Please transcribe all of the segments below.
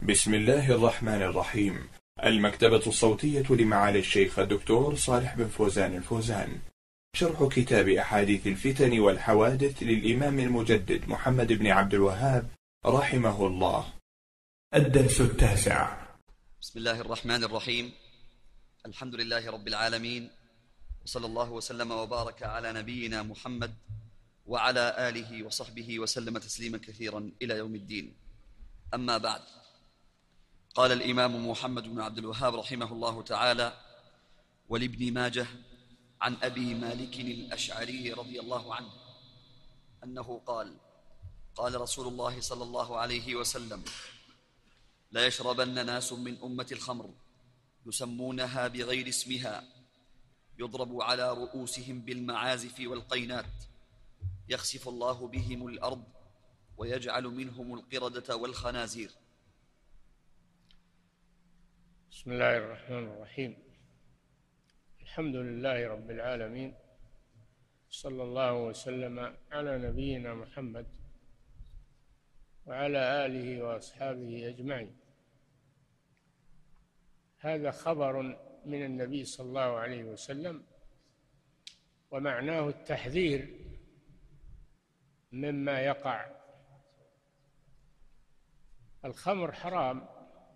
بسم الله الرحمن الرحيم. المكتبة الصوتية لمعالي الشيخ الدكتور صالح بن فوزان الفوزان. شرح كتاب أحاديث الفتن والحوادث للإمام المجدد محمد بن عبد الوهاب رحمه الله. الدرس 9. بسم الله الرحمن الرحيم. الحمد لله رب العالمين، وصلى الله وسلم وبارك على نبينا محمد وعلى آله وصحبه وسلم تسليما كثيرا إلى يوم الدين. أما بعد، قال الإمام محمد بن عبد الوهاب رحمه الله تعالى: ولابن ماجه عن أبي مالك الأشعري رضي الله عنه أنه قال: قال رسول الله صلى الله عليه وسلم: لا يشربن ناس من أمة الخمر يسمونها بغير اسمها، يضرب على رؤوسهم بالمعازف والقينات، يخسف الله بهم الأرض ويجعل منهم القردة والخنازير. بسم الله الرحمن الرحيم. الحمد لله رب العالمين، صلى الله وسلم على نبينا محمد وعلى آله وأصحابه أجمعين. هذا خبر من النبي صلى الله عليه وسلم، ومعناه التحذير مما يقع. الخمر حرام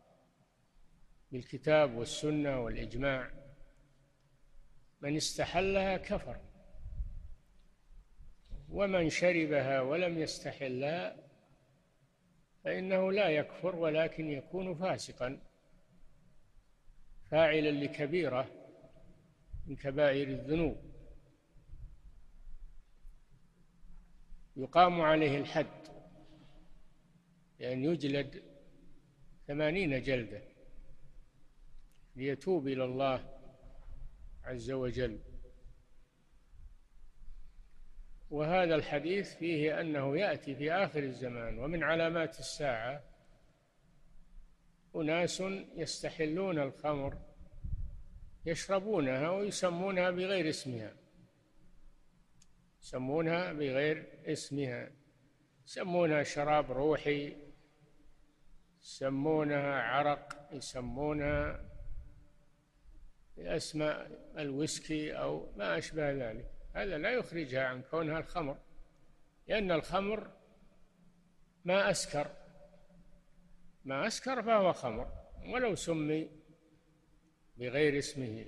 بالكتاب والسنة والإجماع، من استحلها كفر، ومن شربها ولم يستحلها فإنه لا يكفر ولكن يكون فاسقا فاعلا لكبيرة من كبائر الذنوب، يقام عليه الحد لأن يجلد 80 جلدة ليتوب إلى الله عز وجل. وهذا الحديث فيه أنه يأتي في آخر الزمان ومن علامات الساعة أناس يستحلون الخمر، يشربونها ويسمونها بغير اسمها، يسمونها بغير اسمها، يسمونها شراب روحي، يسمونها عرق، يسمونها بأسماء الويسكي أو ما أشبه ذلك. هذا لا يخرجها عن كونها الخمر، لأن الخمر ما أسكر فهو خمر ولو سمي بغير اسمه.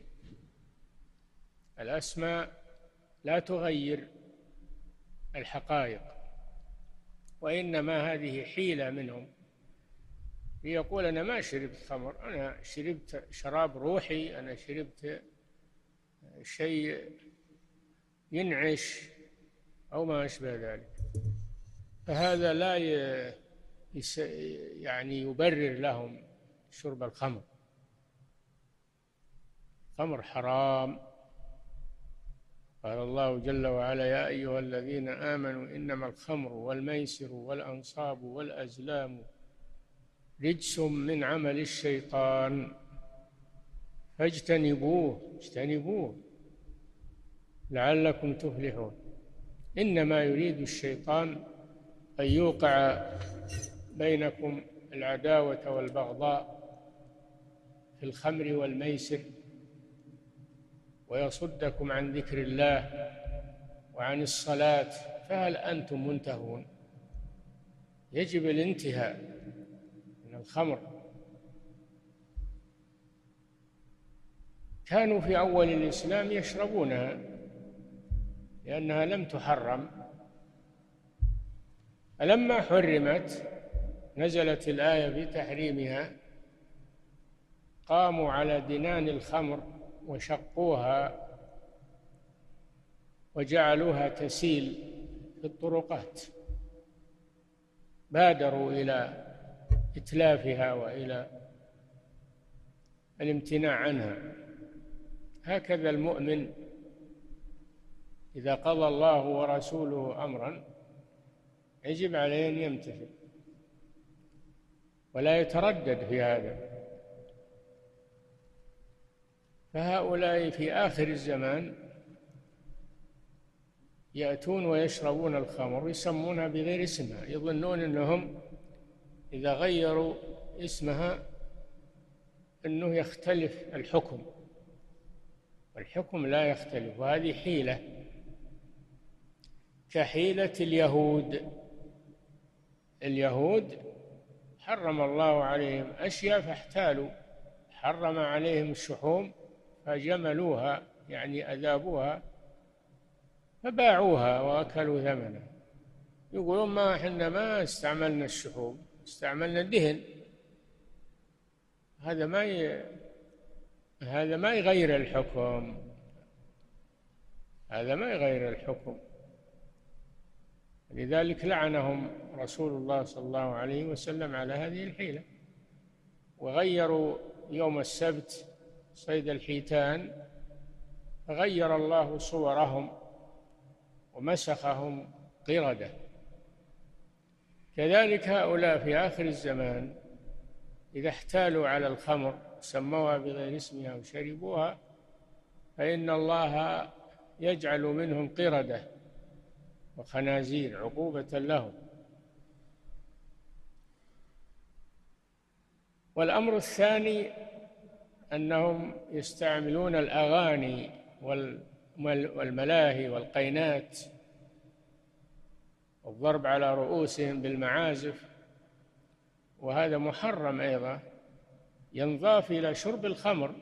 الأسماء لا تغير الحقائق، وإنما هذه حيلة منهم يقول: أنا ما شربت خمر، أنا شربت شراب روحي، أنا شربت شيء ينعش أو ما أشبه ذلك. فهذا لا يعني يبرر لهم شرب الخمر. الخمر حرام. قال الله جل وعلا: يا أيها الذين آمنوا إنما الخمر والميسر والأنصاب والأزلام رجس من عمل الشيطان فاجتنبوه لعلكم تفلحون. إنما يريد الشيطان أن يوقع بينكم العداوة والبغضاء في الخمر والميسر، ويصدكم عن ذكر الله وعن الصلاة، فهل أنتم منتهون؟ يجب الانتهاء من الخمر. كانوا في أول الإسلام يشربونها لأنها لم تحرم، فلما حرمت نزلت الآية بتحريمها، قاموا على دنان الخمر وشقوها وجعلوها تسيل في الطرقات، بادروا إلى إتلافها وإلى الامتناع عنها. هكذا المؤمن إذا قضى الله ورسوله أمرا يجب عليه أن يمتثل ولا يتردد في هذا. فهؤلاء في آخر الزمان يأتون ويشربون الخمر ويسمونها بغير اسمها، يظنون أنهم إذا غيروا اسمها أنه يختلف الحكم، والحكم لا يختلف، وهذه حيلة كحيلة اليهود حرم الله عليهم أشياء فاحتالوا، حرم عليهم الشحوم فجملوها يعني أذابوها فباعوها وأكلوا ثمنها. يقولون ما احنا ما استعملنا الشحوم، استعملنا الدهن. هذا ما يغير الحكم، هذا ما يغير الحكم. لذلك لعنهم رسول الله صلى الله عليه وسلم على هذه الحيلة، وغيروا يوم السبت صيد الحيتان، فغير الله صورهم ومسخهم قردة. كذلك هؤلاء في آخر الزمان إذا احتالوا على الخمر سموها بغير اسمها وشربوها فإن الله يجعل منهم قردة وخنازير عقوبة لهم. والأمر الثاني أنهم يستعملون الأغاني والملاهي والقينات والضرب على رؤوسهم بالمعازف، وهذا محرم أيضا، ينضاف إلى شرب الخمر.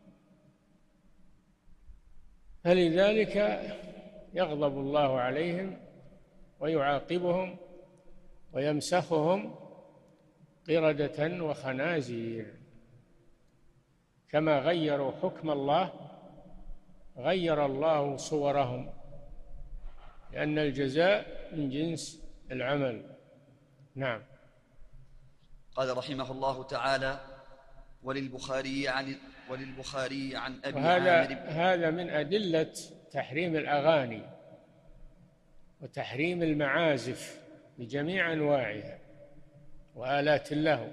فلذلك يغضب الله عليهم ويعاقبهم ويمسخهم قردة وخنازير. كما غيروا حكم الله غير الله صورهم، لأن الجزاء من جنس العمل. نعم. قال رحمه الله تعالى: وللبخاري عن أبي هذا من أدلة تحريم الأغاني وتحريم المعازف بجميع أنواعها وآلات اللهو.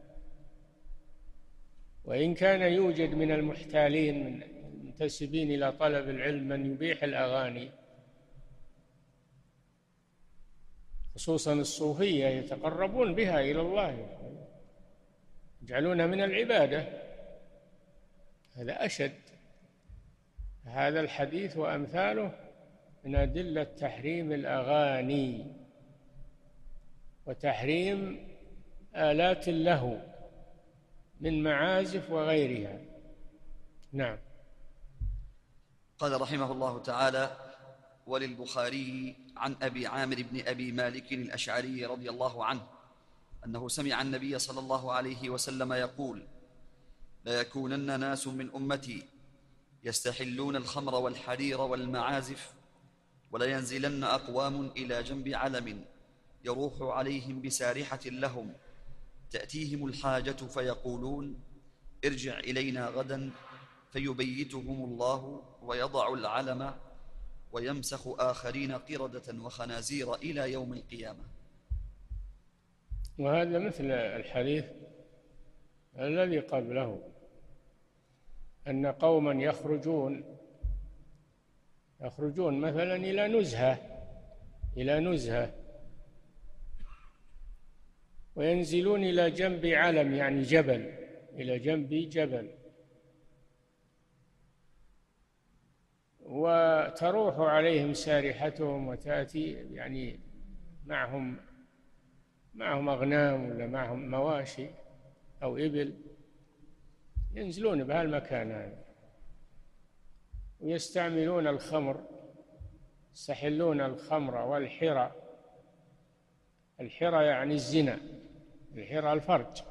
وإن كان يوجد من المحتالين من المنتسبين إلى طلب العلم من يبيح الأغاني، خصوصا الصوفية يتقربون بها إلى الله، يجعلونها من العبادة، هذا أشد. هذا الحديث وأمثاله من أدلة تحريم الأغاني وتحريم آلات اللهو من معازف وغيرها. نعم. قال رحمه الله تعالى: وللبخاري عن أبي عامر بن أبي مالك الأشعري رضي الله عنه أنه سمع النبي صلى الله عليه وسلم يقول: ليكونن ناس من أمتي يستحلون الخمر والحرير والمعازف، ولينزلن أقوام إلى جنب علم يروح عليهم بسارحة لهم، تأتيهم الحاجة فيقولون: ارجع إلينا غدا، فيبيتهم الله ويضع العلم ويمسخ آخرين قردة وخنازير إلى يوم القيامة. وهذا مثل الحديث الذي قبله، أن قوما يخرجون مثلا إلى نزهة وينزلون إلى جنب علم يعني جبل، إلى جنب جبل، وتروح عليهم سارحتهم وتأتي يعني معهم أغنام ولا معهم مواشي أو إبل، ينزلون بهالمكان هذا ويستعملون الخمر، يستحلون الخمر والحرى. الحرى يعني الزنا، الحرى الفرج،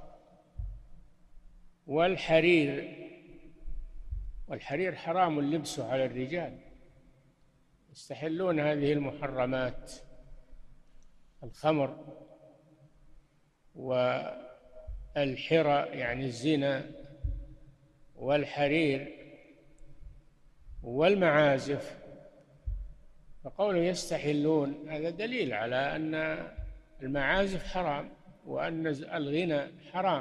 والحرير حرام لبسه على الرجال. يستحلون هذه المحرمات، الخمر والحرى يعني الزنا والحرير والمعازف. فقوله يستحلون هذا دليل على أن المعازف حرام وأن الغنى حرام.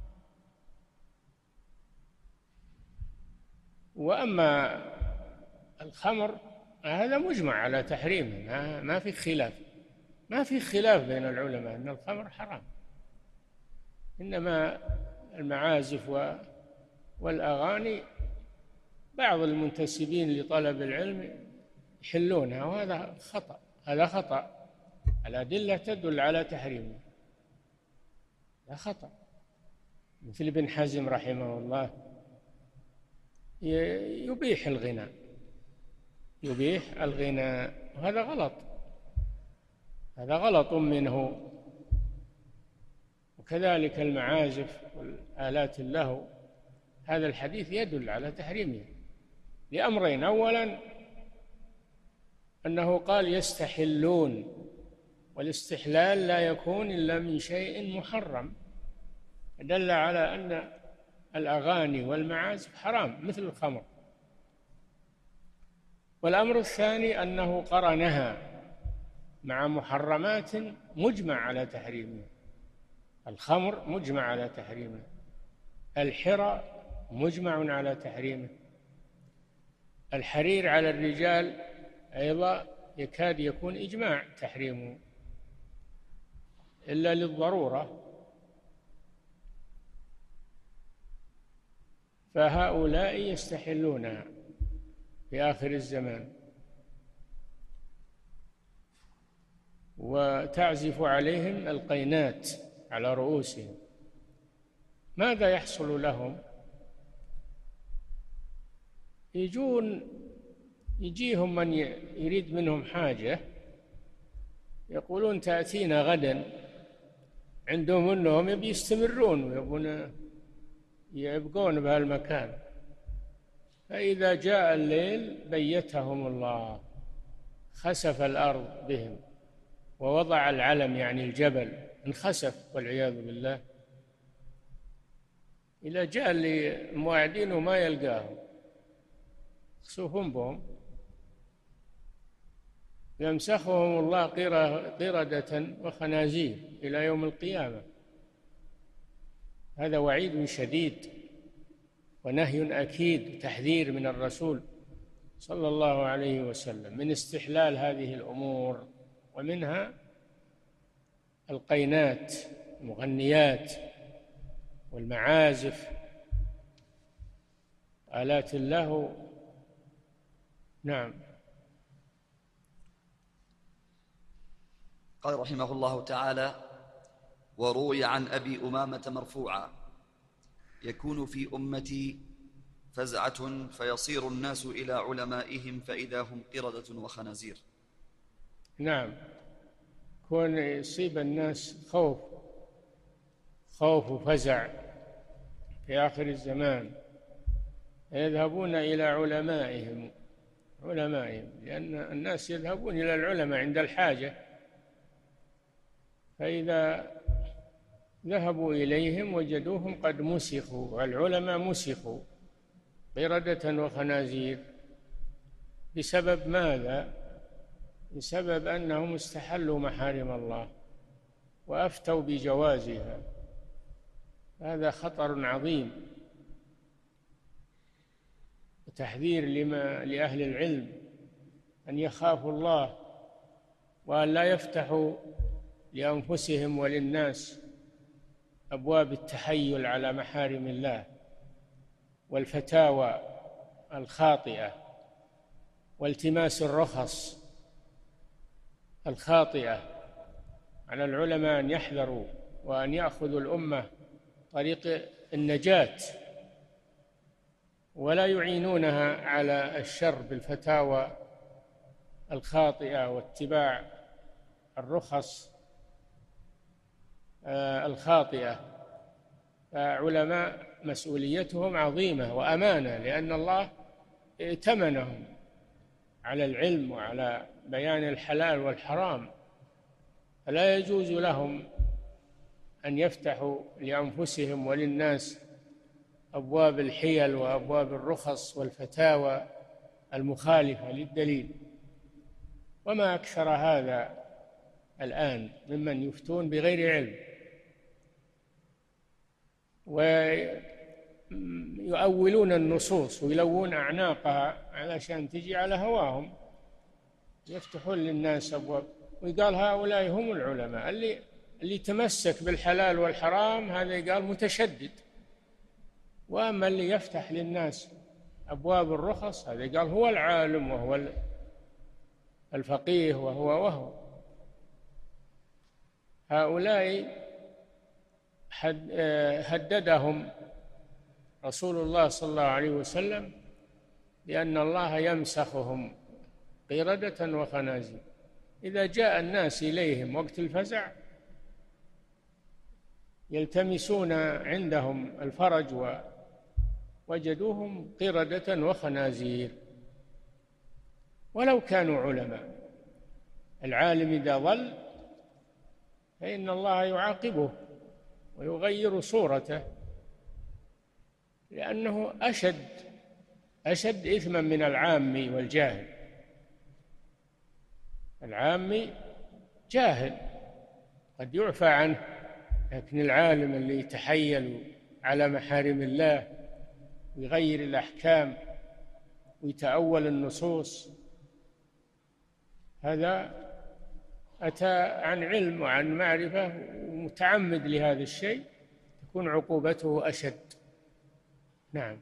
وأما الخمر هذا مجمع على تحريمه، ما في خلاف بين العلماء أن الخمر حرام. إنما المعازف والأغاني بعض المنتسبين لطلب العلم يحلونها، وهذا خطأ، هذا خطأ. الأدلة تدل على تحريمه، هذا خطأ. مثل ابن حزم رحمه الله يبيح الغناء، يبيح الغناء، وهذا غلط، هذا غلط منه. وكذلك المعازف والآلات اللهو، هذا الحديث يدل على تحريمه لأمرين: أولا أنه قال يستحلون، والاستحلال لا يكون إلا من شيء محرم، دل على أن الأغاني والمعازف حرام مثل الخمر. والأمر الثاني أنه قرنها مع محرمات مجمع على تحريمها، الخمر مجمع على تحريمه، الحرى مجمع على تحريمه، الحرير على الرجال أيضا يكاد يكون إجماع تحريمه إلا للضرورة. فهؤلاء يستحلونها في آخر الزمان، وتعزف عليهم القينات على رؤوسهم. ماذا يحصل لهم؟ يجيهم من يريد منهم حاجة، يقولون تأتينا غدا، عندهم أنهم يستمرون ويبقون بهالمكان، فإذا جاء الليل بيتهم الله، خسف الأرض بهم ووضع العلم، يعني الجبل انخسف والعياذ بالله. إذا جاء اللي موعدينه ما يلقاهم، خسوفهم بهم، يمسخهم الله قردة وخنازير إلى يوم القيامة. هذا وعيد شديد ونهي أكيد، تحذير من الرسول صلى الله عليه وسلم من استحلال هذه الأمور، ومنها القينات، المغنيات والمعازف، آلات اللهو. نعم. قال رحمه الله تعالى: وروي عن أبي أمامة مرفوعا: يكون في أمتي فزعة فيصير الناس إلى علمائهم فإذا هم قردة وخنازير. نعم، كون يصيب الناس خوف وفزع في آخر الزمان، يذهبون إلى علمائهم، لأن الناس يذهبون إلى العلماء عند الحاجة، فإذا ذهبوا إليهم وجدوهم قد مسخوا، والعلماء مسخوا قردة وخنازير. بسبب ماذا؟ بسبب أنهم استحلوا محارم الله وأفتوا بجوازها. هذا خطر عظيم، وتحذير لأهل العلم أن يخافوا الله، وأن لا يفتحوا لأنفسهم وللناس أبواب التحيل على محارم الله والفتاوى الخاطئة والتماس الرخص الخاطئة. على العلماء أن يحذروا وأن يأخذوا الأمة طريق النجاة، ولا يعينونها على الشر بالفتاوى الخاطئة واتباع الرخص الخاطئة. فعلماء مسؤوليتهم عظيمة وأمانة، لأن الله ائتمنهم على العلم وعلى بيان الحلال والحرام، فلا يجوز لهم أن يفتحوا لأنفسهم وللناس أبواب الحيل وأبواب الرخص والفتاوى المخالفة للدليل. وما أكثر هذا الآن ممن يفتون بغير علم ويؤولون النصوص ويلوون أعناقها علشان تجي على هواهم، يفتحون للناس أبواب ويقال هؤلاء هم العلماء. اللي تمسك بالحلال والحرام هذا قال متشدد، وأما اللي يفتح للناس أبواب الرخص هذا قال هو العالم وهو الفقيه وهو. هؤلاء هددهم رسول الله صلى الله عليه وسلم بأن الله يمسخهم قردة وخنازير. إذا جاء الناس إليهم وقت الفزع يلتمسون عندهم الفرج ووجدوهم قردة وخنازير ولو كانوا علماء. العالم إذا ضل فإن الله يعاقبه ويغير صورته، لأنه أشد إثما من العامي والجاهل. العامي جاهل قد يعفى عنه، لكن العالم اللي يتحيل على محارم الله ويغير الأحكام ويتأول النصوص هذا أتى عن علم وعن معرفة ومتعمد لهذا الشيء، تكون عقوبته أشد. نعم.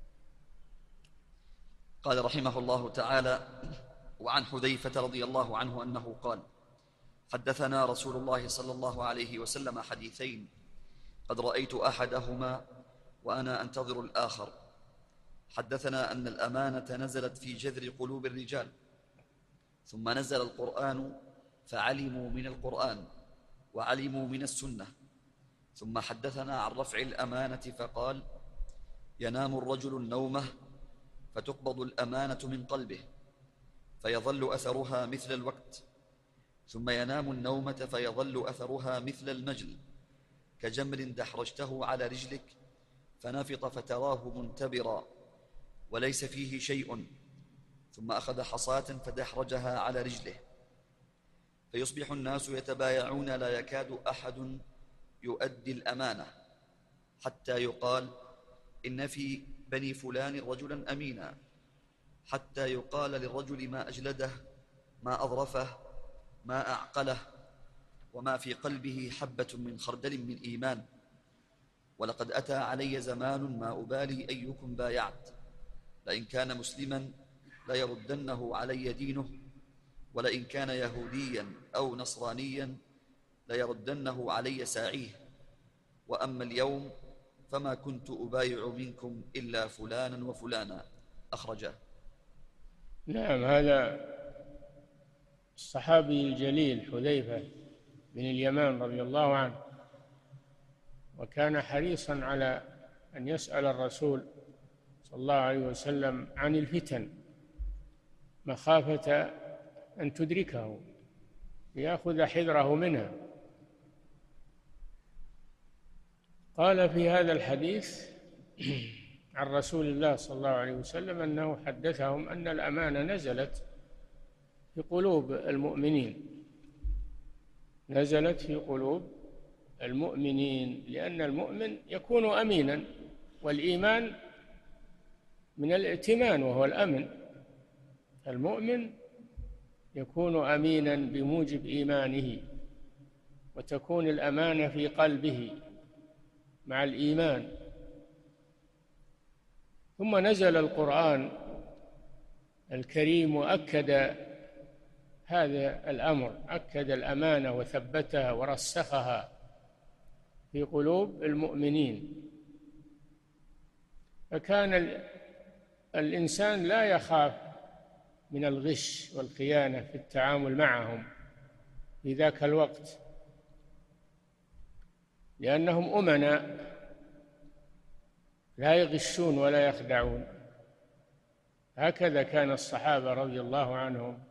قال رحمه الله تعالى: وعن حذيفة رضي الله عنه أنه قال: حدثنا رسول الله صلى الله عليه وسلم حديثين قد رأيت أحدهما وأنا أنتظر الآخر. حدثنا أن الأمانة نزلت في جذر قلوب الرجال، ثم نزل القرآن فعلموا من القرآن وعلموا من السنة. ثم حدثنا عن رفع الأمانة فقال: ينام الرجل النومة فتقبض الأمانة من قلبه فيظل أثرها مثل الوقت، ثم ينام النومة فيظل أثرها مثل المجل كجمر دحرجته على رجلك فنفط فتراه منتبرا وليس فيه شيء، ثم أخذ حصاة فدحرجها على رجله فيصبح الناس يتبايعون لا يكاد أحد يؤدي الأمانة حتى يقال: إن في بني فلان رجلا أمينا، حتى يقال للرجل ما أجلده، ما أظرفه، ما أعقله، وما في قلبه حبة من خردل من إيمان. ولقد أتى علي زمان ما أبالي أيكم بايعت، لئن كان مسلما ليردنه علي دينه، ولئن كان يهوديا أو نصرانيا ليردنه علي ساعيه، وأما اليوم فما كنت أبايع منكم إلا فلانا وفلانا. أخرجه. نعم. هذا الصحابي الجليل حذيفة بن اليمان رضي الله عنه، وكان حريصا على أن يسأل الرسول صلى الله عليه وسلم عن الفتن مخافة أن تدركه ليأخذ حذره منها. قال في هذا الحديث عن رسول الله صلى الله عليه وسلم أنه حدثهم أن الأمانة نزلت في قلوب المؤمنين، نزلت في قلوب المؤمنين، لأن المؤمن يكون أمينا، والإيمان من الائتمان وهو الأمن. المؤمن يكون أمينا بموجب إيمانه، وتكون الأمانة في قلبه مع الإيمان. ثم نزل القرآن الكريم وأكد هذا الأمر، أكد الأمانة وثبتها ورسخها في قلوب المؤمنين. فكان الإنسان لا يخاف من الغش والخيانة في التعامل معهم في ذاك الوقت، لأنهم أمناء لا يغشون ولا يخدعون. هكذا كان الصحابة رضي الله عنهم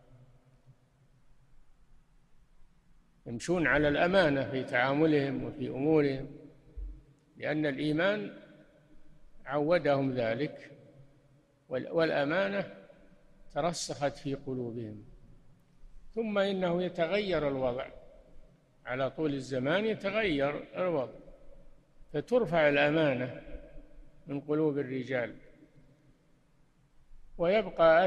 يمشون على الأمانة في تعاملهم وفي أمورهم، لأن الإيمان عودهم ذلك، والأمانة ترسخت في قلوبهم. ثم إنه يتغير الوضع على طول الزمان، يتغير الوضع فترفع الأمانة من قلوب الرجال ويبقى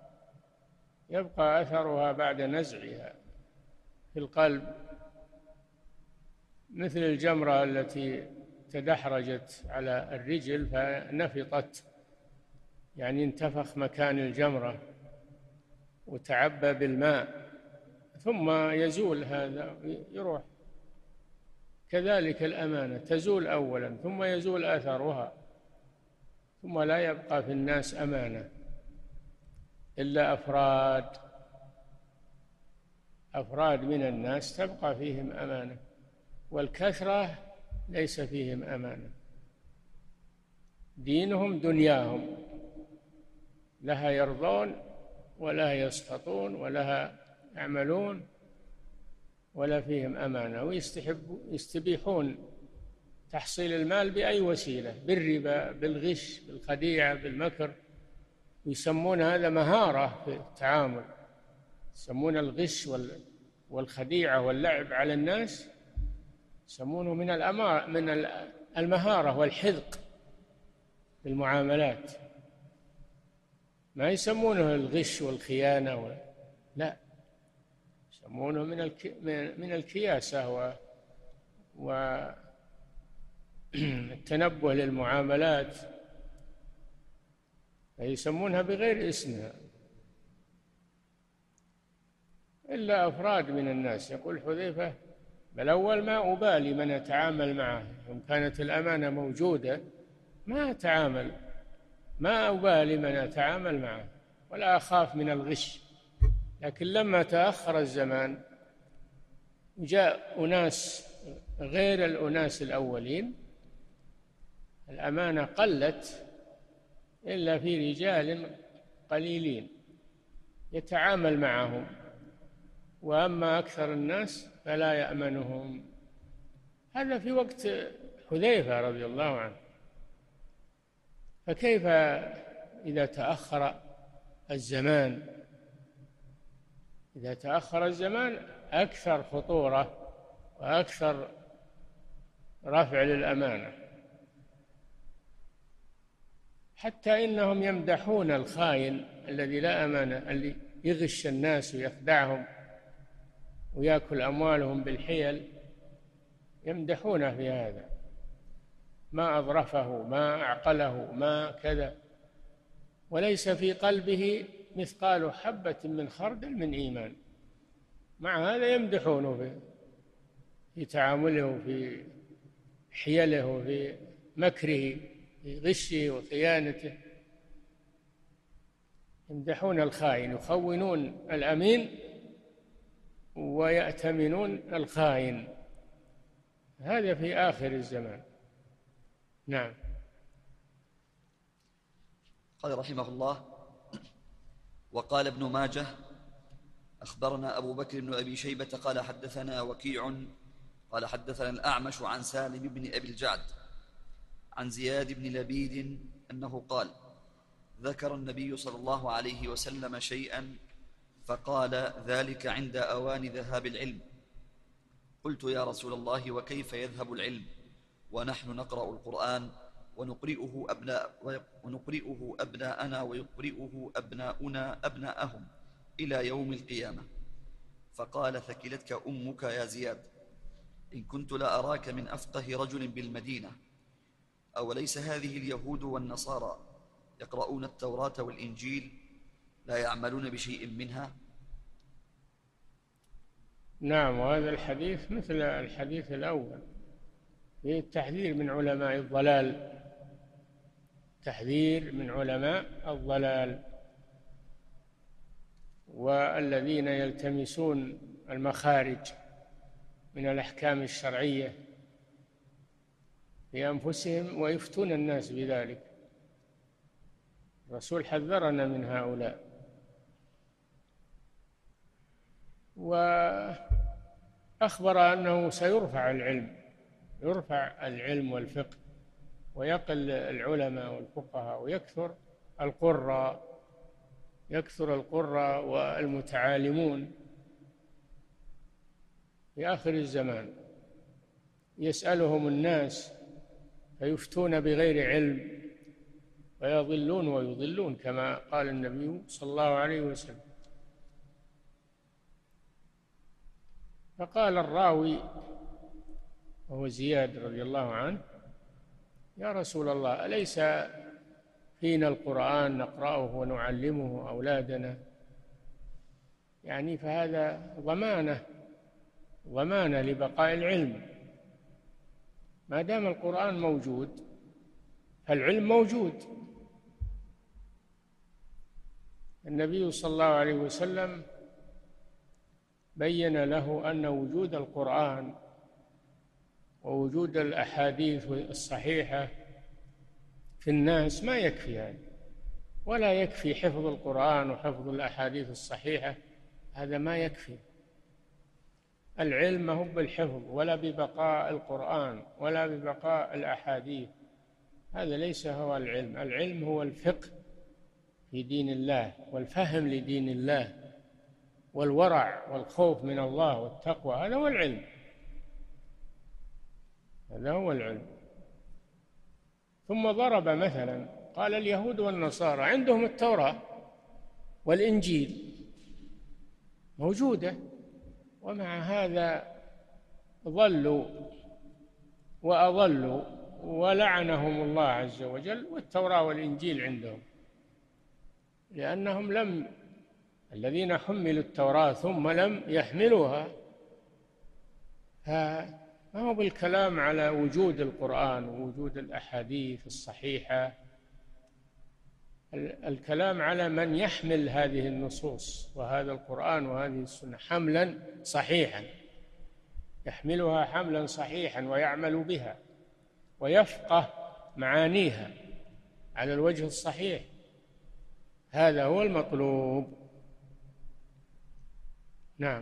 أثرها بعد نزعها في القلب مثل الجمرة التي تدحرجت على الرجل فنفطت، يعني انتفخ مكان الجمرة وتعبى بالماء ثم يزول هذا يروح. كذلك الأمانة تزول أولا ثم يزول أثرها، ثم لا يبقى في الناس أمانة إلا أفراد من الناس تبقى فيهم أمانة، والكثرة ليس فيهم أمانة. دينهم دنياهم، لها يرضون ولا يسخطون ولها يعملون، ولا فيهم أمانة، ويستبيحون تحصيل المال بأي وسيلة، بالربا، بالغش، بالخديعة، بالمكر، ويسمون هذا مهارة في التعامل، يسمون الغش والخديعة واللعب على الناس يسمونه من المهارة والحذق في المعاملات، ما يسمونه الغش والخيانة لا، يسمونه من الكياسة والتنبه للمعاملات، يسمونها بغير اسمها. إلا أفراد من الناس. يقول حذيفة: بل أول ما أبالي من أتعامل معه، يوم كانت الأمانة موجودة ما أتعامل، ما أبالي من أتعامل معه ولا أخاف من الغش. لكن لما تأخر الزمان جاء أناس غير الأناس الأولين، الأمانة قلت إلا في رجال قليلين يتعامل معهم، وأما أكثر الناس فلا يأمنهم. هذا في وقت حذيفة رضي الله عنه، فكيف إذا تأخر الزمان؟ إذا تأخر الزمان أكثر خطورة وأكثر رفع للأمانة، حتى إنهم يمدحون الخائن الذي لا أمانة، اللي يغش الناس ويخدعهم ويأكل أموالهم بالحيل، يمدحونه في هذا: ما أظرفه، ما أعقله، ما كذا، وليس في قلبه مثقال حبة من خردل من إيمان. مع هذا يمدحونه في تعامله وفي حيله وفي مكره، في غشه وخيانته. يمدحون الخائن، يخونون الأمين ويأتمنون الخائن. هذا في آخر الزمان. نعم. قال رحمه الله: وقال ابن ماجه: أخبرنا أبو بكر بن أبي شيبة قال حدثنا وكيع قال حدثنا الأعمش عن سالم بن أبي الجعد عن زياد بن لبيد أنه قال: ذكر النبي صلى الله عليه وسلم شيئا فقال: ذلك عند أوان ذهاب العلم. قلت: يا رسول الله، وكيف يذهب العلم ونحن نقرأ القرآن ونقرئه أبناءنا ويقرئه أبناؤنا أبناءهم إلى يوم القيامة؟ فقال: ثكلتك أمك يا زياد، إن كنت لا أراك من أفقه رجل بالمدينة. أوليس هذه اليهود والنصارى يقرؤون التوراة والإنجيل لا يعملون بشيء منها؟ نعم. وهذا الحديث مثل الحديث الأول، فيه التحذير من علماء الضلال، تحذير من علماء الضلال والذين يلتمسون المخارج من الأحكام الشرعية في أنفسهم ويفتون الناس بذلك. الرسول حذرنا من هؤلاء، وأخبر أنه سيرفع العلم، يرفع العلم والفقه، ويقل العلماء والفقهاء، ويكثر القراء والمتعالمون في آخر الزمان. يسألهم الناس فيفتون بغير علم ويضلون ويضلون، كما قال النبي صلى الله عليه وسلم. فقال الراوي: وهو زياد رضي الله عنه: يا رسول الله، أليس فينا القرآن نقرأه ونعلمه أولادنا؟ يعني فهذا ضمانة لبقاء العلم. ما دام القرآن موجود فالعلم موجود. النبي صلى الله عليه وسلم بين له أن وجود القرآن ووجود الأحاديث الصحيحة في الناس ما يكفي هذا، ولا يكفي حفظ القرآن وحفظ الأحاديث الصحيحة، هذا ما يكفي. العلم ما هو بالحفظ ولا ببقاء القرآن ولا ببقاء الأحاديث، هذا ليس هو العلم. العلم هو الفقه في دين الله والفهم لدين الله والورع والخوف من الله والتقوى، هذا هو العلم، هذا هو العلم. ثم ضرب مثلا قال: اليهود والنصارى عندهم التوراة والإنجيل موجودة، ومع هذا ضلوا وأضلوا ولعنهم الله عز وجل. والتوراة والإنجيل عندهم لأنهم الذين حملوا التوراة ثم لم يحملوها. ما هو بالكلام على وجود القرآن ووجود الأحاديث الصحيحة، الكلام على من يحمل هذه النصوص وهذا القرآن وهذه السنة حملا صحيحا، يحملها حملا صحيحا ويعمل بها ويفقه معانيها على الوجه الصحيح، هذا هو المطلوب. نعم.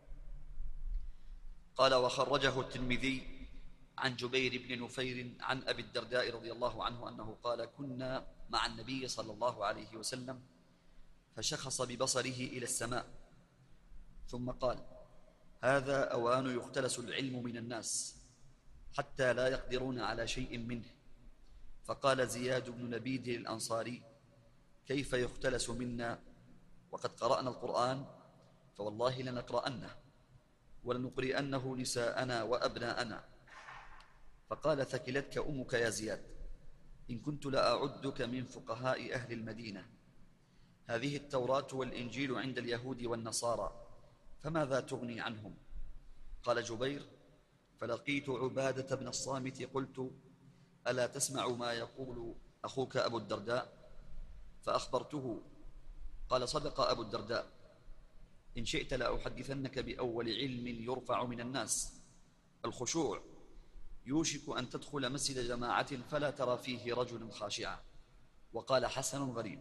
قال: وخرجه الترمذي عن جبير بن نفير عن أبي الدرداء رضي الله عنه أنه قال: كنا مع النبي صلى الله عليه وسلم فشخص ببصره إلى السماء ثم قال: هذا أوان يختلس العلم من الناس حتى لا يقدرون على شيء منه. فقال زياد بن نبيد الأنصاري: كيف يختلس منا وقد قرأنا القرآن؟ فوالله لنقرأنه ولنقرئنه نساءنا وأبناءنا. فقال: ثكلتك أمك يا زياد، إن كنت لأعدك من فقهاء أهل المدينة. هذه التوراة والإنجيل عند اليهود والنصارى، فماذا تغني عنهم؟ قال جبير: فلقيت عبادة بن الصامت قلت: ألا تسمع ما يقول أخوك أبو الدرداء؟ فأخبرته. قال: صدق أبو الدرداء، إن شئت لأحدثنك بأول علم يرفع من الناس: الخشوع. يوشك أن تدخل مسجد جماعة فلا ترى فيه رجلا خاشعا. وقال: حسن غريب.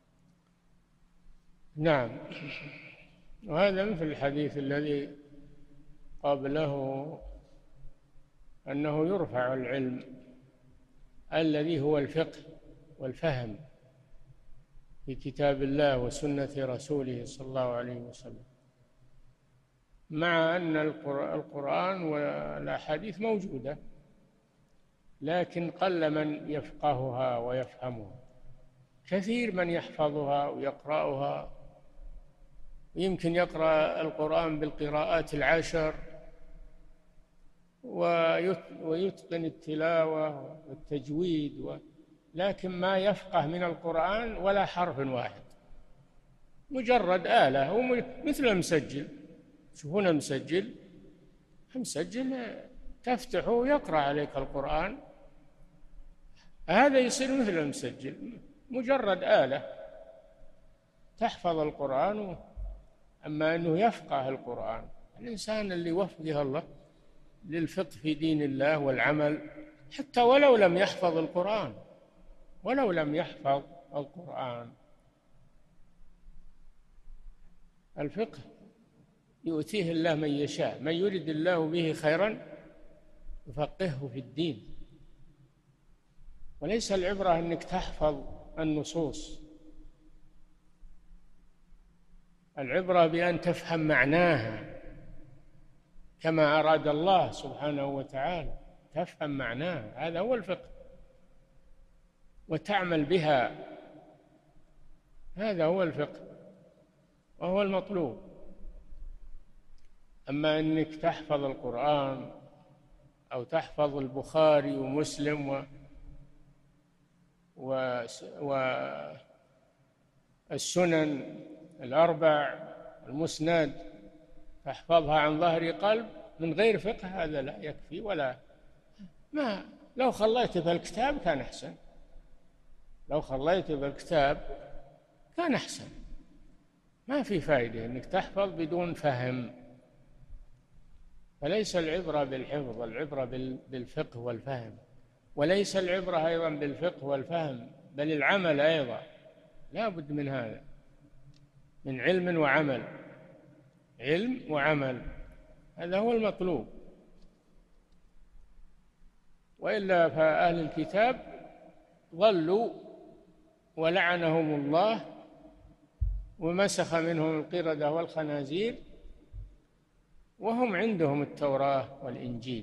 نعم. وهذا مثل الحديث الذي قبله، أنه يرفع العلم الذي هو الفقه والفهم في كتاب الله وسنة رسوله صلى الله عليه وسلم، مع أن القرآن والأحاديث موجودة، لكن قل من يفقهها ويفهمها. كثير من يحفظها ويقرأها، يمكن يقرأ القرآن بالقراءات 10 ويتقن التلاوة والتجويد، لكن ما يفقه من القرآن ولا حرف واحد، مجرد آلة. هو مثل المسجل، تشوفون المسجل تفتحه ويقرأ عليك القرآن، هذا يصير مثل المسجل، مجرد آلة تحفظ القرآن. أما أنه يفقه القرآن، الإنسان اللي وفقه الله للفقه في دين الله والعمل، حتى ولو لم يحفظ القرآن، الفقه يؤتيه الله من يشاء، من يرد الله به خيرا يفقهه في الدين. وليس العبرة أنك تحفظ النصوص، العبرة بأن تفهم معناها كما أراد الله سبحانه وتعالى، تفهم معناها، هذا هو الفقه، وتعمل بها، هذا هو الفقه وهو المطلوب. أما أنك تحفظ القرآن أو تحفظ البخاري ومسلم والسنن الأربع، المسند، تحفظها عن ظهر قلب من غير فقه، هذا لا يكفي. ولا ما لو خليت بالكتاب كان أحسن، لو خليت بالكتاب كان أحسن. ما في فائدة أنك تحفظ بدون فهم. فليس العبرة بالحفظ، العبرة بالفقه والفهم. وليس العبرة أيضا بالفقه والفهم، بل العمل أيضا، لا بد من هذا، من علم وعمل، علم وعمل، هذا هو المطلوب. وإلا فأهل الكتاب ضلوا ولعنهم الله ومسخ منهم القردة والخنازير، وهم عندهم التوراة والإنجيل.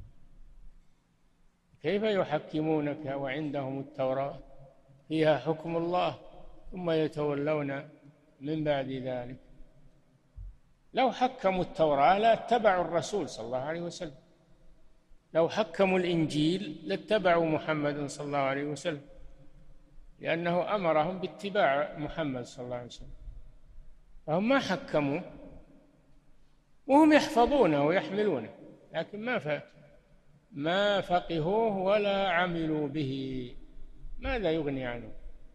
كيف يحكمونك وعندهم التوراة فيها حكم الله ثم يتولون من بعد ذلك؟ لو حكموا التوراة لاتبعوا الرسول صلى الله عليه وسلم، لو حكموا الإنجيل لاتبعوا محمد صلى الله عليه وسلم، لأنه أمرهم باتباع محمد صلى الله عليه وسلم. فهم ما حكموا وهم يحفظونه ويحملونه، لكن ما فقهوه ولا عملوا به، ماذا يغني عنه؟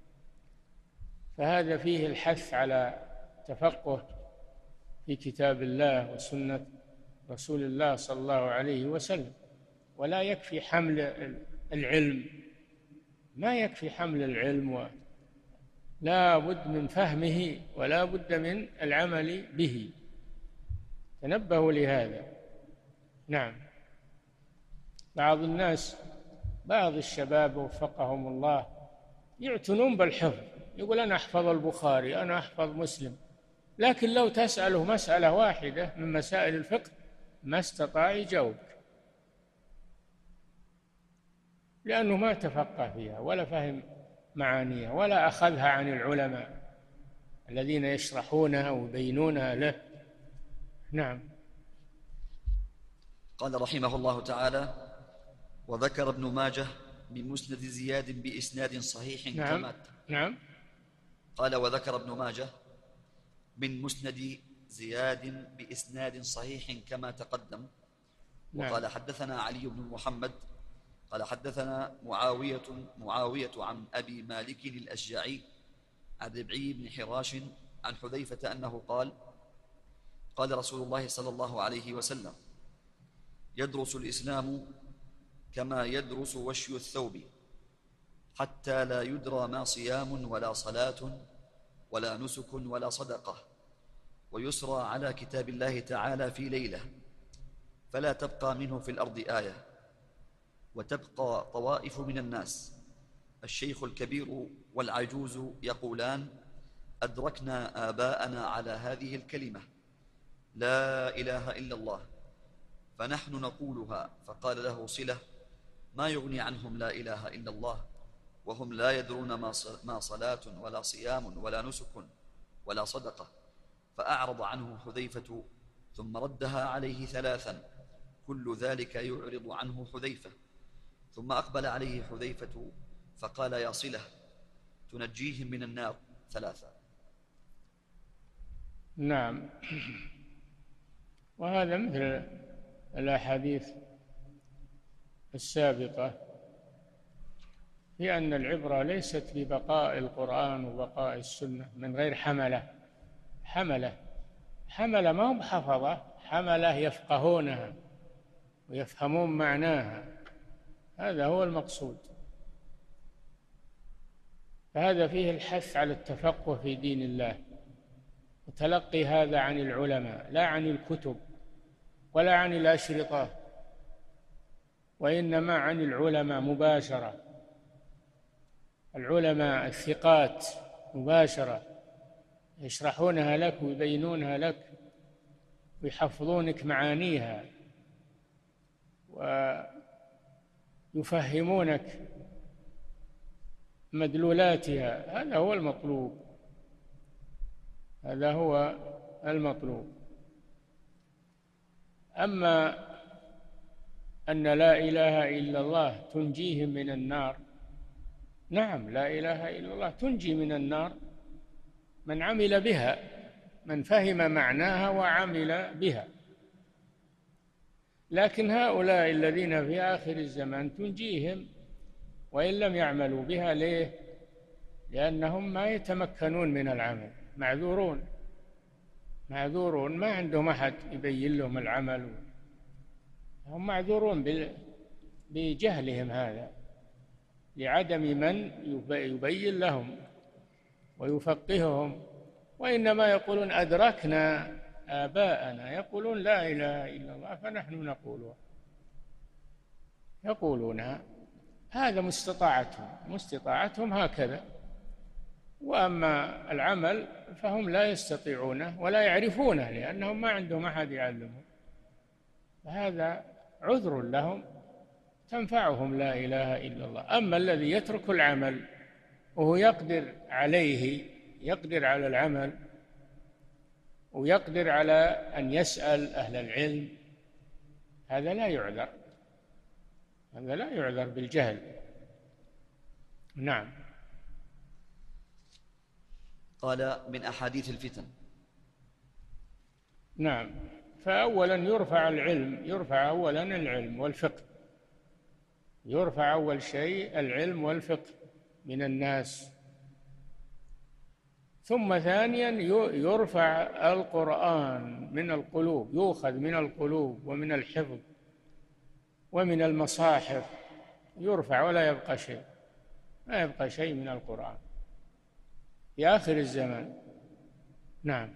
فهذا فيه الحث على تفقه في كتاب الله وسنة رسول الله صلى الله عليه وسلم. ولا يكفي حمل العلم، ما يكفي حمل العلم، لا بد من فهمه ولا بد من العمل به. تنبهوا لهذا. نعم. بعض الناس، بعض الشباب وفقهم الله، يعتنون بالحفظ، يقول أنا أحفظ البخاري، أنا أحفظ مسلم، لكن لو تسأله مسألة واحدة من مسائل الفقه ما استطاع يجاوبك، لأنه ما تفقه فيها ولا فهم معانيها ولا أخذها عن العلماء الذين يشرحونها ويبينونها له. نعم. قال رحمه الله تعالى: وذكر ابن ماجه من مسند زياد بإسناد صحيح. نعم. كما نعم. قال: وذكر ابن ماجه من مسند زياد بإسناد صحيح كما تقدم. نعم. وقال: حدثنا علي بن محمد قال: حدثنا معاوية عن أبي مالك الأشجعي عن ربعي بن حراش عن حذيفة أنه قال: قال رسول الله صلى الله عليه وسلم: يدرس الإسلام كما يدرس وشي الثوب، حتى لا يدرى ما صيام ولا صلاة ولا نسك ولا صدقة، ويسرى على كتاب الله تعالى في ليلة، فلا تبقى منه في الأرض آية، وتبقى طوائف من الناس، الشيخ الكبير والعجوز يقولان: أدركنا آباءنا على هذه الكلمة لا إله إلا الله، فنحن نقولها. فقال له صلة: ما يغني عنهم لا إله إلا الله وهم لا يدرون ما صلاة ولا صيام ولا نسك ولا صدقة. فأعرض عنه حذيفة ثم ردها عليه ثلاثا، كل ذلك يعرض عنه حذيفة. ثم أقبل عليه حذيفة فقال: يا صلة، تنجيهم من النار ثلاثا. نعم. وهذا مثل الأحاديث السابقة في أن العبرة ليست ببقاء القرآن وبقاء السنة من غير حملة ما هم حفظة، حملة يفقهونها ويفهمون معناها، هذا هو المقصود. فهذا فيه الحث على التفقه في دين الله، وتلقي هذا عن العلماء لا عن الكتب ولا عن الأشرطة، وإنما عن العلماء مباشرة، العلماء الثقات مباشرة، يشرحونها لك ويبينونها لك ويحفظونك معانيها ويفهمونك مدلولاتها. هذا هو المطلوب، هذا هو المطلوب. أما أن لا إله إلا الله تنجيهم من النار. نعم، لا إله إلا الله تنجي من النار من عمل بها، من فهم معناها وعمل بها. لكن هؤلاء الذين في آخر الزمان تنجيهم وإن لم يعملوا بها. ليه؟ لأنهم ما يتمكنون من العمل، معذورون، ما عندهم أحد يبين لهم العمل، هم معذورون بجهلهم هذا، لعدم من يبين لهم ويفقههم. وإنما يقولون أدركنا آباءنا يقولون لا إله إلا الله فنحن يقولونها. هذا مستطاعتهم هكذا. وأما العمل فهم لا يستطيعونه ولا يعرفونه، لأنهم ما عندهم أحد يعلمهم. فهذا عذر لهم تنفعهم لا إله إلا الله. أما الذي يترك العمل وهو يقدر عليه، يقدر على العمل ويقدر على أن يسأل أهل العلم، هذا لا يعذر بالجهل. نعم. قال من أحاديث الفتن. نعم. فأولا يرفع أولا العلم والفقه، يرفع أول شيء العلم والفقه من الناس. ثم ثانيا يرفع القرآن من القلوب، يؤخذ من القلوب ومن الحفظ ومن المصاحف، يرفع ولا يبقى شيء، ما يبقى شيء من القرآن في آخر الزمان. نعم.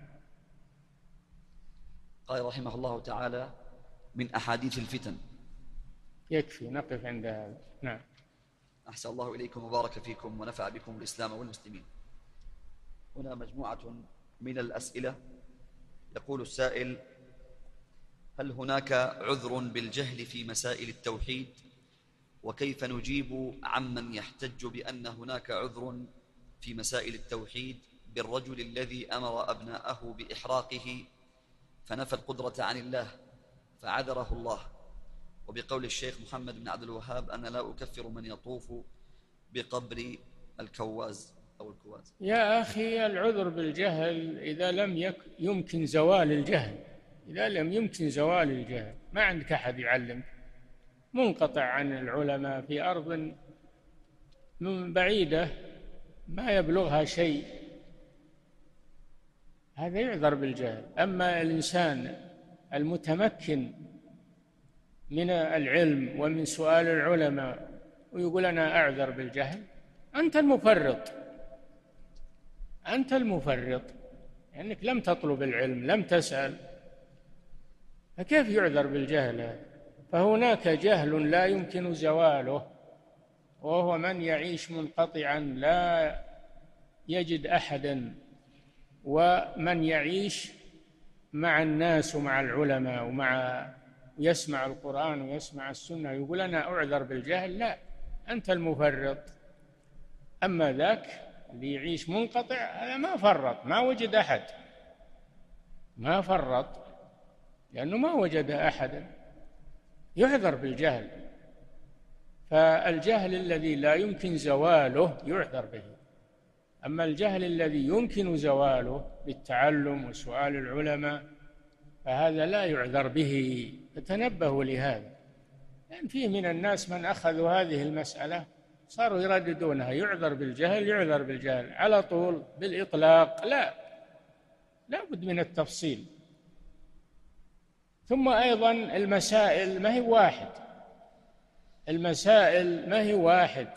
قال رحمه الله تعالى من أحاديث الفتن. يكفي، نقف عند هذا. نعم. أحسن الله إليكم وبارك فيكم ونفع بكم الإسلام والمسلمين. هنا مجموعة من الأسئلة. يقول السائل: هل هناك عذر بالجهل في مسائل التوحيد؟ وكيف نجيب عمن يحتج بأن هناك عذر في مسائل التوحيد بالرجل الذي أمر أبناءه بإحراقه فنفى القدرة عن الله فعذره الله، وبقول الشيخ محمد بن عبد الوهاب أنا لا أكفر من يطوف بقبر الكواز أو الكواز؟ يا أخي، العذر بالجهل إذا لم يمكن زوال الجهل، إذا لم يمكن زوال الجهل، ما عندك أحد يعلمك، منقطع عن العلماء في أرض بعيدة ما يبلغها شيء، هذا يعذر بالجهل. أما الإنسان المتمكن من العلم ومن سؤال العلماء ويقول أنا أعذر بالجهل، أنت المفرط، لأنك لم تطلب العلم، لم تسأل، فكيف يعذر بالجهل؟ فهناك جهل لا يمكن زواله، وهو من يعيش منقطعا لا يجد أحدا، ومن يعيش مع الناس ومع العلماء ويسمع القرآن ويسمع السنة يقول أنا أعذر بالجهل، لا، أنت المفرط. أما ذاك اللي يعيش منقطع هذا ما فرط، ما وجد أحد، ما فرط لأنه ما وجد أحدا، يعذر بالجهل. فالجهل الذي لا يمكن زواله يعذر به، أما الجهل الذي يمكن زواله بالتعلم وسؤال العلماء فهذا لا يعذر به. فتنبهوا لهذا، لأن فيه من الناس من أخذوا هذه المسألة صاروا يرددونها، يعذر بالجهل على طول بالإطلاق، لا بد من التفصيل. ثم أيضا المسائل ما هي واحد،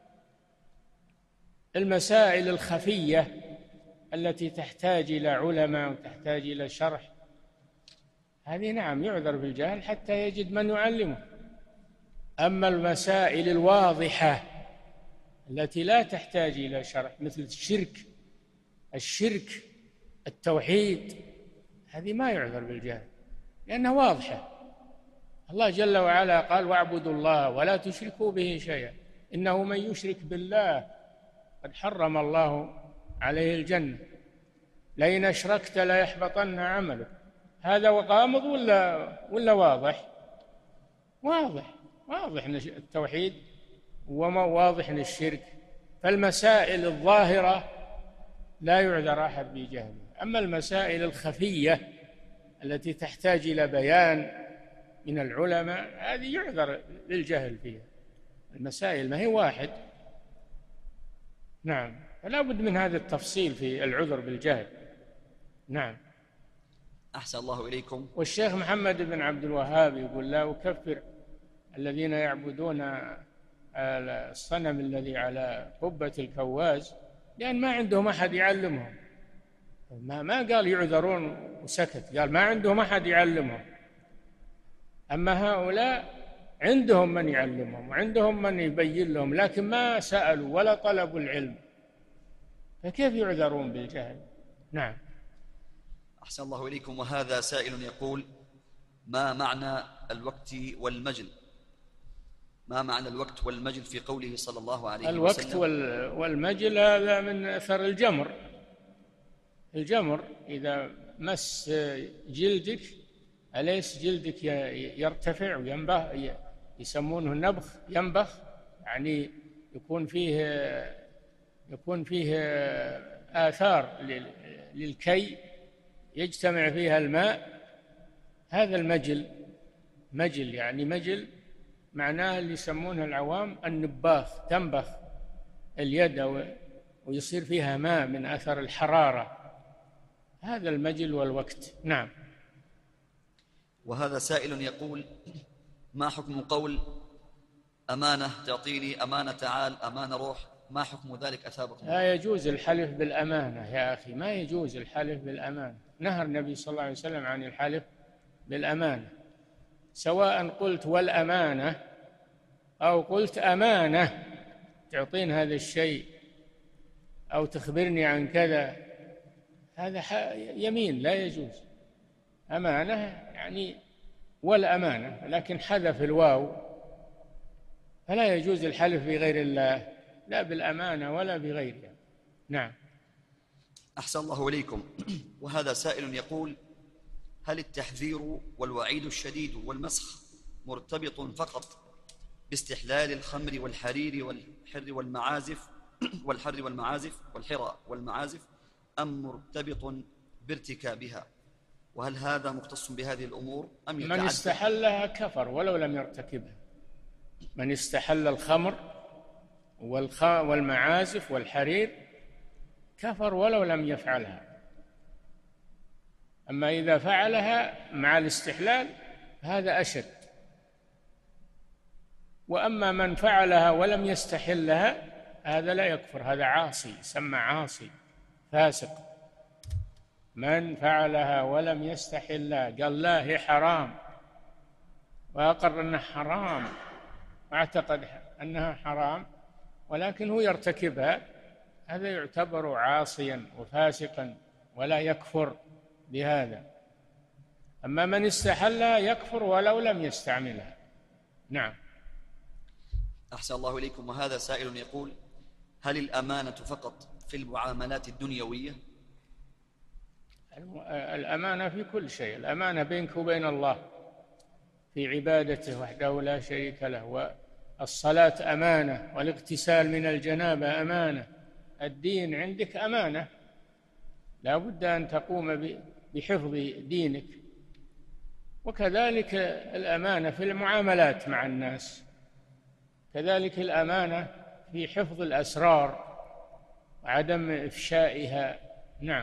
المسائل الخفية التي تحتاج إلى علماء وتحتاج إلى شرح، هذه نعم يعذر بالجهل حتى يجد من يعلمه. أما المسائل الواضحة التي لا تحتاج إلى شرح مثل الشرك التوحيد، هذه ما يعذر بالجهل لأنها واضحة. الله جل وعلا قال واعبدوا الله ولا تشركوا به شيئا إنه من يشرك بالله قد حرم الله عليه الجنة لئن أشركت ليحبطن عملك. هذا غامض ولا واضح؟ واضح أن التوحيد واضح أن الشرك. فالمسائل الظاهرة لا يعذر أحد بجهلها، أما المسائل الخفية التي تحتاج إلى بيان من العلماء هذه يعذر للجهل فيها. المسائل ما هي واحد. نعم، فلا بد من هذا التفصيل في العذر بالجهل. نعم. أحسن الله إليكم. والشيخ محمد بن عبد الوهاب يقول لا أكفر الذين يعبدون الصنم الذي على قبة الكواز، لأن ما عندهم أحد يعلمهم. ما قال يعذرون وسكت، قال ما عندهم أحد يعلمهم. أما هؤلاء عندهم من يعلمهم وعندهم من يبين لهم، لكن ما سألوا ولا طلبوا العلم، فكيف يعذرون بالجهل؟ نعم. أحسن الله إليكم. وهذا سائل يقول: ما معنى الوقت والمجل؟ ما معنى الوقت والمجل في قوله صلى الله عليه وسلم؟ الوقت والمجل هذا من أثر الجمر. الجمر إذا مس جلدك، أليس جلدك يرتفع وينبخ، يسمونه النبخ، ينبخ، يعني يكون فيه آثار للكي يجتمع فيها الماء. هذا المجل. مجل يعني مجل معناه اللي يسمونه العوام النباخ، تنبخ اليد ويصير فيها ماء من أثر الحرارة. هذا المجل والوقت. نعم. وهذا سائل يقول: ما حكم قول أمانة تعطيني، أمانة تعال، أمانة روح، ما حكم ذلك أثابكم؟ لا يجوز الحلف بالأمانة يا أخي، ما يجوز الحلف بالأمانة. نهى النبي صلى الله عليه وسلم عن الحلف بالأمانة، سواء قلت والأمانة أو قلت أمانة تعطين هذا الشيء أو تخبرني عن كذا، هذا يمين لا يجوز. أمانة يعني والأمانة، لكن حذف الواو، فلا يجوز الحلف بغير الله، لا بالأمانة ولا بغيرها. نعم. أحسن الله إليكم. وهذا سائل يقول: هل التحذير والوعيد الشديد والمسخ مرتبط فقط باستحلال الخمر والحرير والحر والمعازف والحرى والمعازف، أم مرتبط بارتكابها؟ وهل هذا مختص بهذه الأمور أم يتعدى؟ من استحلها كفر ولو لم يرتكبها. من استحل الخمر والمعازف والحرير كفر ولو لم يفعلها. أما إذا فعلها مع الاستحلال هذا أشد. وأما من فعلها ولم يستحلها هذا لا يكفر، هذا عاصي، يسمى عاصي فاسق. من فعلها ولم يستحلها، قال لا هي حرام وأقر أنها حرام واعتقد أنها حرام ولكن هو يرتكبها، هذا يعتبر عاصيا وفاسقا ولا يكفر بهذا. أما من استحلها يكفر ولو لم يستعملها. نعم. أحسن الله إليكم. وهذا سائل يقول: هل الأمانة فقط في المعاملات الدنيوية؟ الأمانة في كل شيء. الأمانة بينك وبين الله في عبادته وحده لا شريك له، والصلاة أمانة، والاغتسال من الجنابة أمانة، الدين عندك أمانة، لا بد أن تقوم بحفظ دينك. وكذلك الأمانة في المعاملات مع الناس، كذلك الأمانة في حفظ الأسرار وعدم إفشائها. نعم.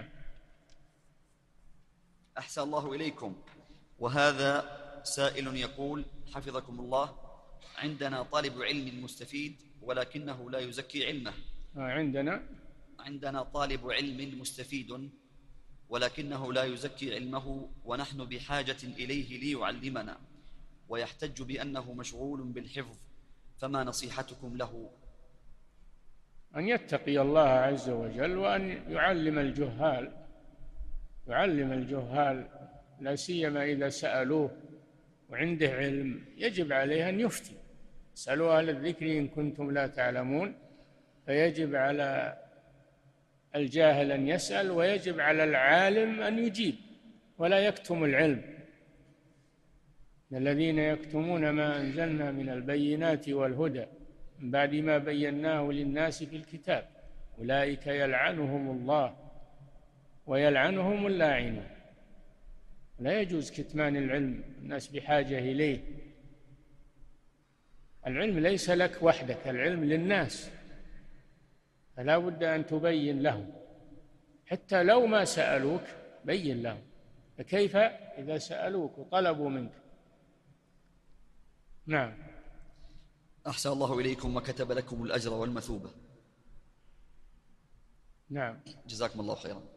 أحسن الله إليكم. وهذا سائل يقول: حفظكم الله، عندنا طالب علم مستفيد ولكنه لا يزكي علمه. عندنا طالب علم مستفيد ولكنه لا يزكي علمه، ونحن بحاجة إليه ليعلمنا، ويحتج بأنه مشغول بالحفظ، فما نصيحتكم له؟ أن يتقي الله عز وجل وأن يعلم الجهال، لا سيما إذا سألوه وعنده علم يجب عليه أن يفتي. اسألوا أهل الذكر إن كنتم لا تعلمون. فيجب على الجاهل أن يسأل، ويجب على العالم أن يجيب ولا يكتم العلم. الذين يكتمون ما أنزلنا من البينات والهدى من بعد ما بيناه للناس في الكتاب أولئك يلعنهم الله ويلعنهم اللاعنون. لا يجوز كتمان العلم، الناس بحاجة إليه. العلم ليس لك وحدك، العلم للناس، فلا بد أن تبين لهم، حتى لو ما سألوك بين لهم، فكيف إذا سألوك وطلبوا منك؟ نعم. أحسن الله إليكم وكتب لكم الأجر والمثوبة. نعم. جزاكم الله خيرا.